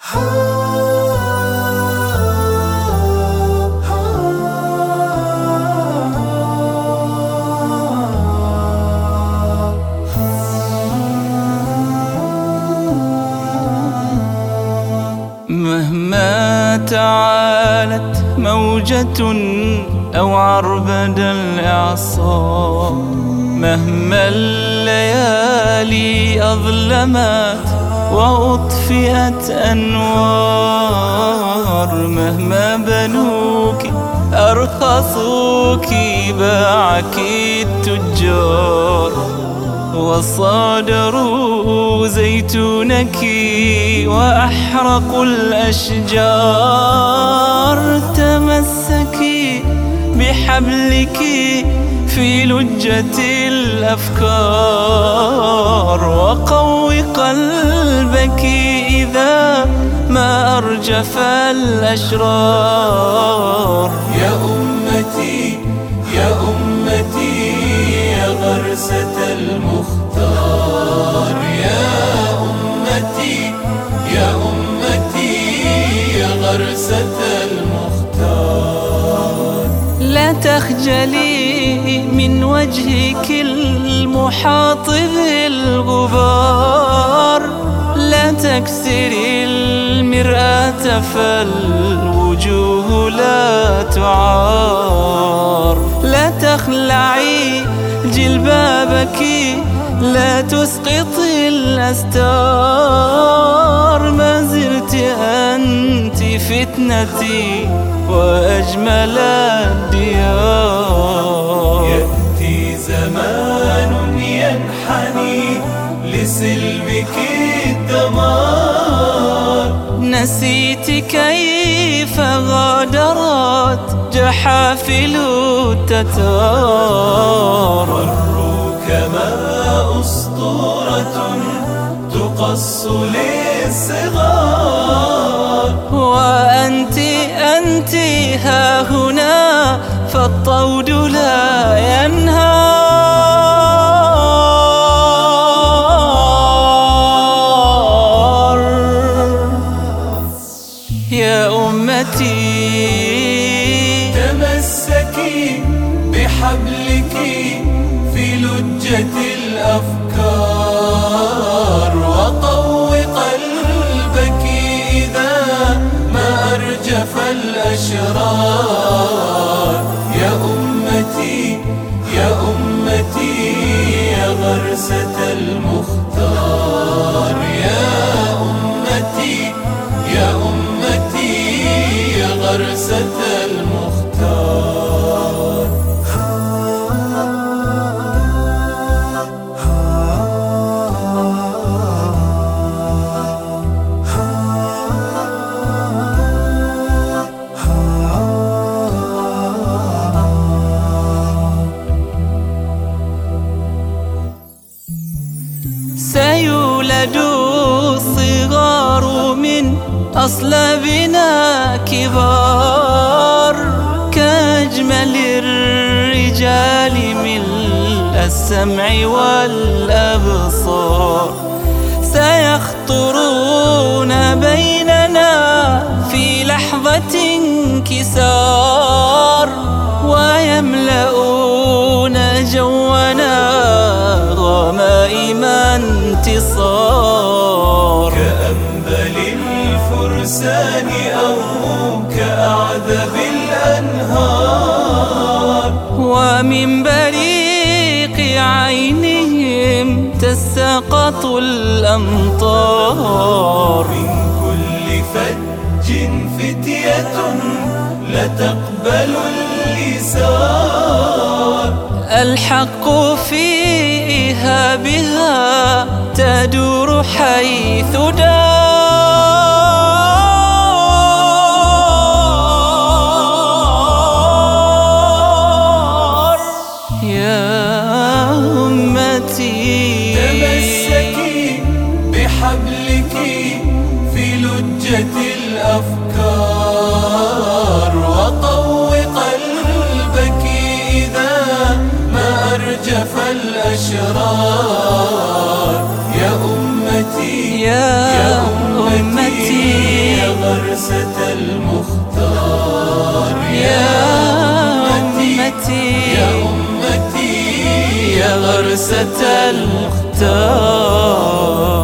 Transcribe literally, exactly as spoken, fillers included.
مهما تعالت موجة أو عربد الإعصار، مهما الليالي أظلمت وأطفئت أنوار، مهما بنوك أرخصوك باعك التجار، وصادروا زيتونك وأحرقوا الأشجار. تمسكي بحبلك في لجة الأفكار، وقوي قلبك إذا ما أرجف الأشرار. يا أمتي يا أمتي يا غرسة المختار، يا أمتي يا أمتي يا غرسة المختار. لا تخجلي من وجهك المحاط بالغبار، لا تكسري المرآة فالوجوه لا تعار. لا تخلعي جلبابك لا تسقطي الأستار، ما زلت أنت فتنتي وأجمل الديار. يأتي زمان ينحني لسلبك الدمار، نسيت كيف غادرت جحافل التتار. مروا كما أسطورة تقص للصغار، وأنت أنت ها هنا فالطود لا ينهار. يا أمتي تمسكي بحبلك في لجة الأفكار، وقوي قلبك إذا ما أرجف الأشرار. يا أمتي يا أمتي يا غرسة المختار، يا أمتي يا أمتي يا غرسة المختار. سيولد الصغار من أصلابنا كبار، كأجمل الرجال ملء السمع والأبصار. سيخطرون بيننا في لحظة انكسار، ويملؤون جونا غمائم انتصار. كأنبل الفرسان أو كأعذب الأنهار، ومن بريق عينهم تساقط الأمطار. من كل فج فتية لا تقبل اليسار، الحق في إيهابها تدور حيث دار. يا أمتي تمسكي بحبلك في لجة الأفكار، وقوي قلبك إذا ما أرجف الأشرار. يا أمتي يا أمتي غرسة المختار. يا أمتي يا أمتي يا غرسة المختار.